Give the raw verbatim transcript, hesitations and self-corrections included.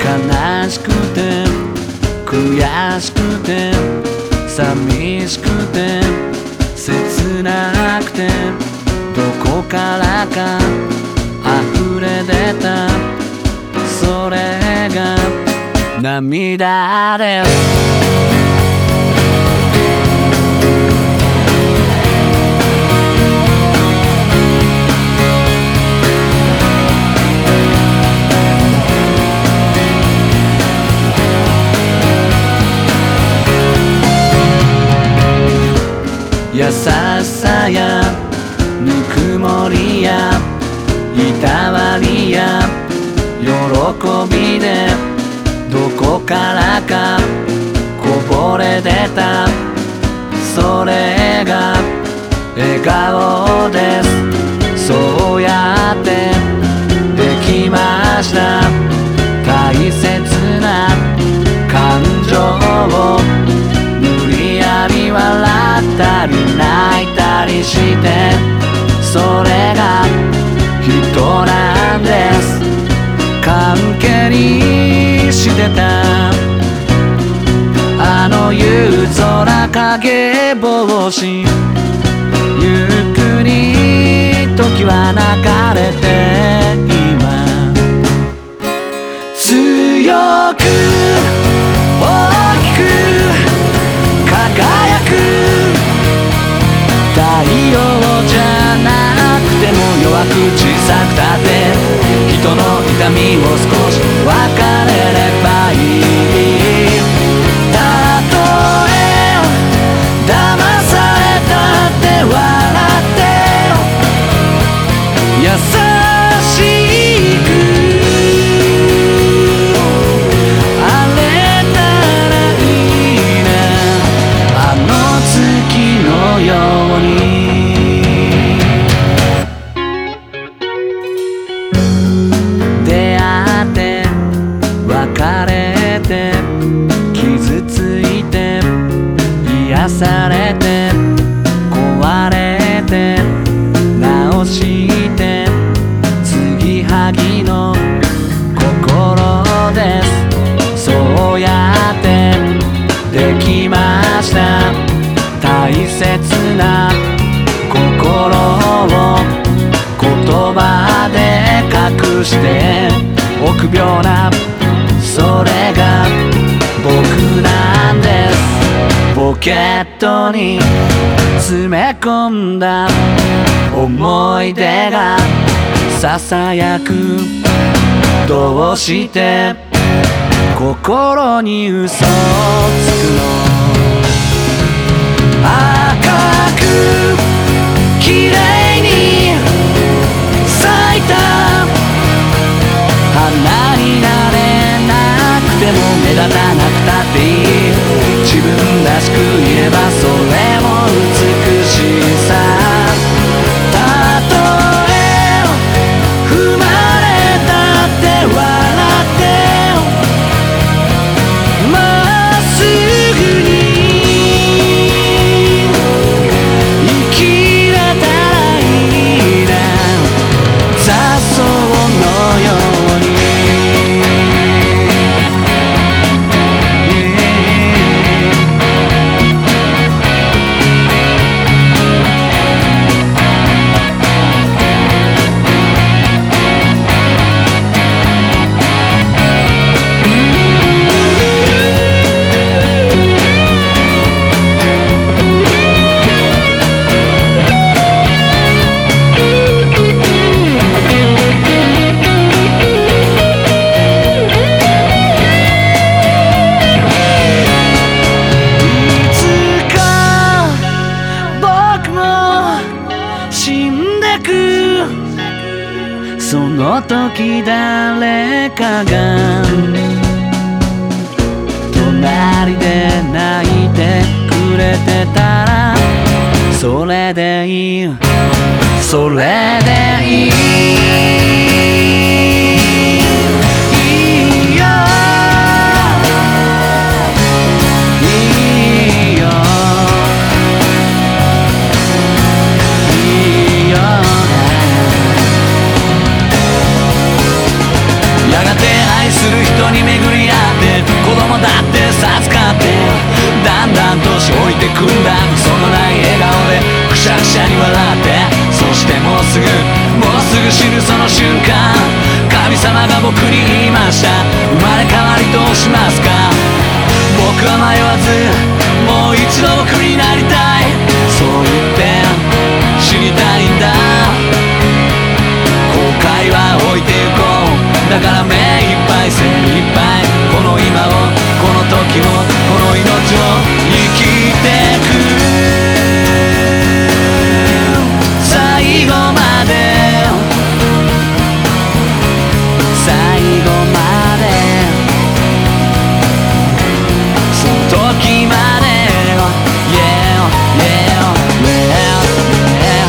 悲しくて悔しくて寂しくて切なくてどこからか溢れ出たそれが涙です。優しさやぬくもりやいたわりや喜びでどこからかこぼれ出たそれが笑顔です。そうやってできました。大切な感情を無理やり笑ったり泣いたりしてそれが人なんです。関係にしてたあの夕空影帽子ゆっくり時は流れて今強く大きく輝く太陽じゃなくても弱く小さくたって人の痛みを少し分かれればいい。たとえ騙されたって笑って優しくあれたらいいなあの月のように。出会って別れて傷ついて癒されて壊れて直して継ぎはぎの心です。そうやってできました。大切な心を言葉で隠して臆病なそれが僕なんです。ポケットに詰め込んだ思い出がささやくどうして心に嘘をつくの。赤く綺麗に咲いた花になれなくても目立たなくたっていい。自分らしくいればそれも美しさ。たとえ踏まれたって笑ってまっすぐに生きれたらいいな雑草のように。その時誰かが隣で泣いてくれてたらそれでいいそれでいいいいよいいよいいよやがて愛すする人に巡り合って子供だって授かってだんだん年老いてくんだそのない笑顔でくしゃくしゃに笑ってそしてもうすぐもうすぐ死ぬその瞬間神様が僕に言いました生まれ変わりどうしますか僕は迷わずもう一度僕になりたいそう言って死にたいんだ後悔は置いてゆこうだから目いっぱい精いっぱいこの今をこの時をこの命を生きてく最後まで最後までその時まで Yeah, yeah, yeah, yeah